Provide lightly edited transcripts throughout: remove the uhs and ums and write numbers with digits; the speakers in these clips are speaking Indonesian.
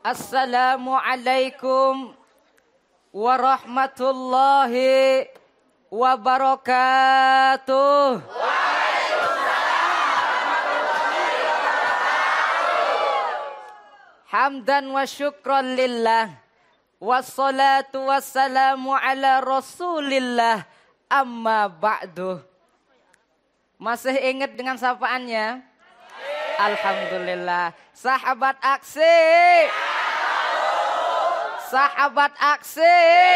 Assalamualaikum warahmatullahi wabarakatuh. Hamdan wa syukran lillah. Wassalatu wassalamu ala rasulillah. Amma ba'du. Masih ingat dengan sapaannya? Alhamdulillah. Sahabat aksi. Sahabat aksi.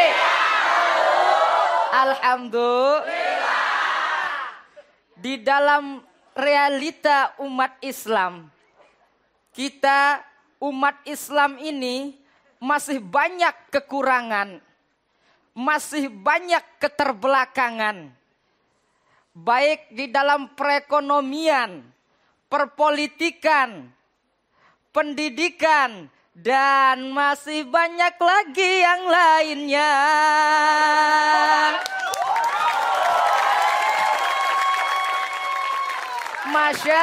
Alhamdulillah. Di dalam realita umat Islam, kita umat Islam ini masih banyak kekurangan, masih banyak keterbelakangan, baik di dalam perekonomian, perpolitikan, pendidikan, dan masih banyak lagi yang lainnya. Masya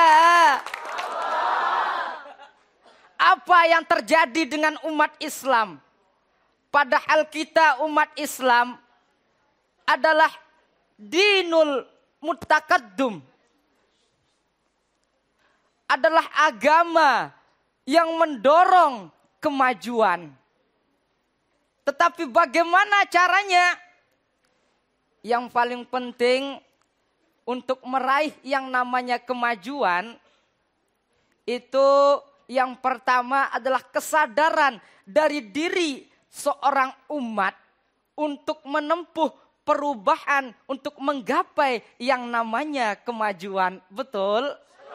apa yang terjadi dengan umat Islam? Padahal kita umat Islam adalah dinul mutakaddum. Adalah agama yang mendorong kemajuan. Tetapi bagaimana caranya? Yang paling penting untuk meraih yang namanya kemajuan itu yang pertama adalah kesadaran dari diri seorang umat untuk menempuh perubahan, untuk menggapai yang namanya kemajuan. Betul?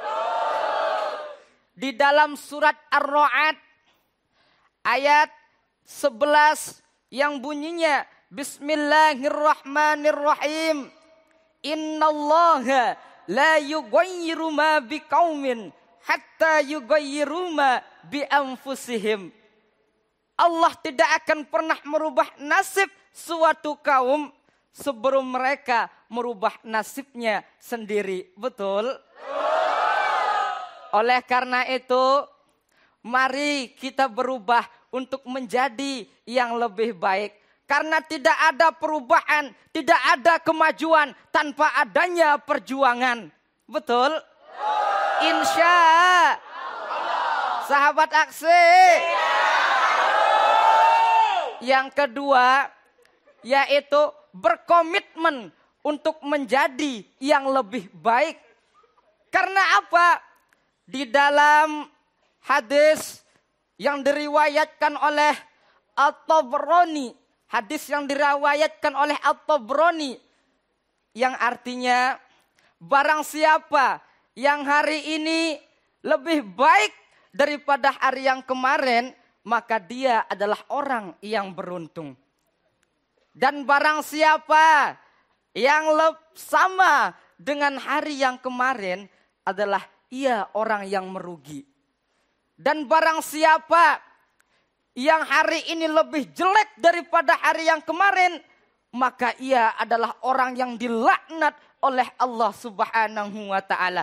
Di dalam surat Ar-Ra'd ayat 11 yang bunyinya Bismillahirrahmanirrahim. Innallaha la yughayyiru ma biqaumin hatta yughayyiru ma bi anfusihim. Allah tidak akan pernah merubah nasib suatu kaum sebelum mereka merubah nasibnya sendiri. Betul? Oleh karena itu, mari kita berubah untuk menjadi yang lebih baik. Karena tidak ada perubahan, tidak ada kemajuan tanpa adanya perjuangan. Betul? Insya Allah. Sahabat aksi. Yang kedua yaitu berkomitmen untuk menjadi yang lebih baik. Karena apa? Di dalam hadis yang diriwayatkan oleh At-Tabrani, hadis yang diriwayatkan oleh At-Tabrani yang artinya barang siapa yang hari ini lebih baik daripada hari yang kemarin, maka dia adalah orang yang beruntung. Dan barang siapa yang sama dengan hari yang kemarin adalah ia orang yang merugi. Dan barang siapa yang hari ini lebih jelek daripada hari yang kemarin, maka ia adalah orang yang dilaknat oleh Allah Subhanahu wa taala.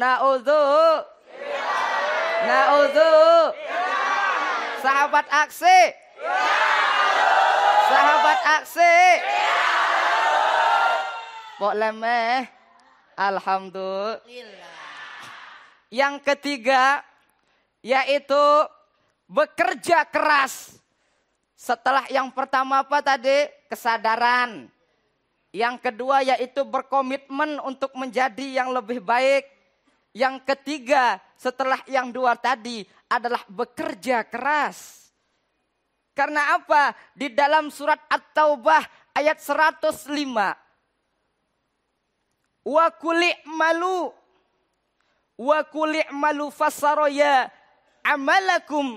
Na'udzu. Sahabat aksi. Sahabat aksi. Pok lemeh. Alhamdulillah. Yang ketiga yaitu bekerja keras. Setelah yang pertama apa tadi? Kesadaran. Yang kedua yaitu berkomitmen untuk menjadi yang lebih baik. Yang ketiga setelah yang dua tadi adalah bekerja keras. Karena apa? Di dalam surat At-Taubah ayat 105. Wa kuli malu fasaroya amalakum.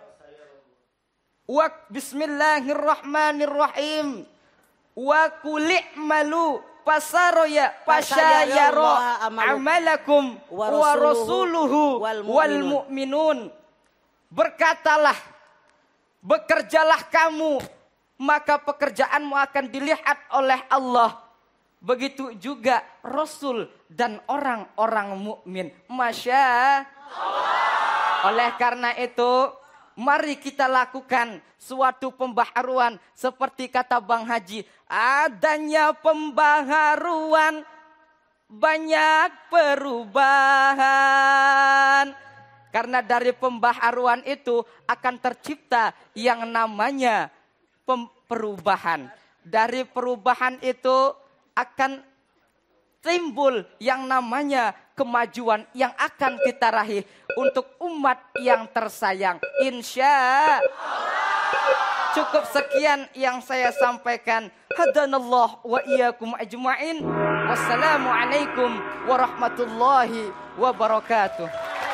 Wa bismillahirrahmanirrahim. Wa kuli malu fasaroya fasyayaro amalakum wa rasuluhu wal mu'minun. Berkatalah, bekerjalah kamu, maka pekerjaanmu akan dilihat oleh Allah. Begitu juga Rasul dan orang-orang mukmin. Masya Allah. Oleh karena itu, Mari kita lakukan suatu pembaharuan seperti kata Bang Haji. Adanya pembaharuan, banyak perubahan. Karena dari pembaharuan itu akan tercipta yang namanya perubahan. Dari perubahan itu akan timbul yang namanya kemajuan yang akan kita raih untuk umat yang tersayang. Insya cukup sekian yang saya sampaikan. Hadanallah wa iyyakum ajma'in. Wassalamualaikum warahmatullahi wabarakatuh.